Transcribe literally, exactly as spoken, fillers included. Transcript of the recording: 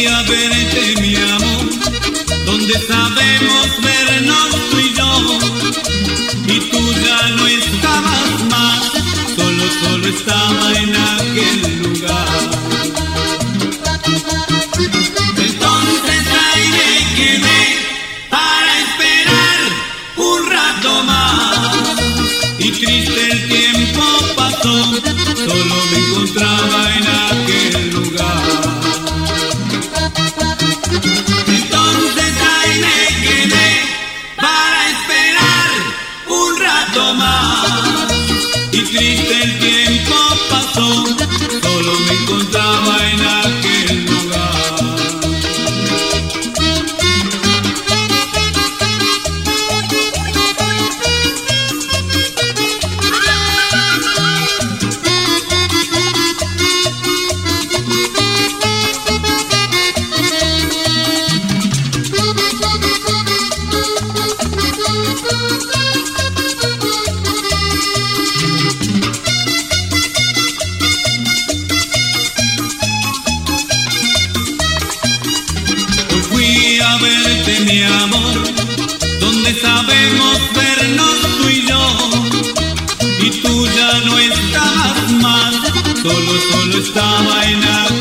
a verte, mi amor, donde sabemos vernos tú y yo, y tú ya no estabas más, solo, solo estaba en aquel lugar. Entonces ahí me quedé para esperar un rato más, y triste el tiempo pasó, solo me encontraba en aquel lugar. Entonces ahí me quedé para esperar un rato más, y triste el tiempo pasó, solo me encontraba en aquel lugar. Fui a verte, mi amor, donde sabemos vernos tú y yo, y tú ya no estabas más, solo, solo estaba en aquel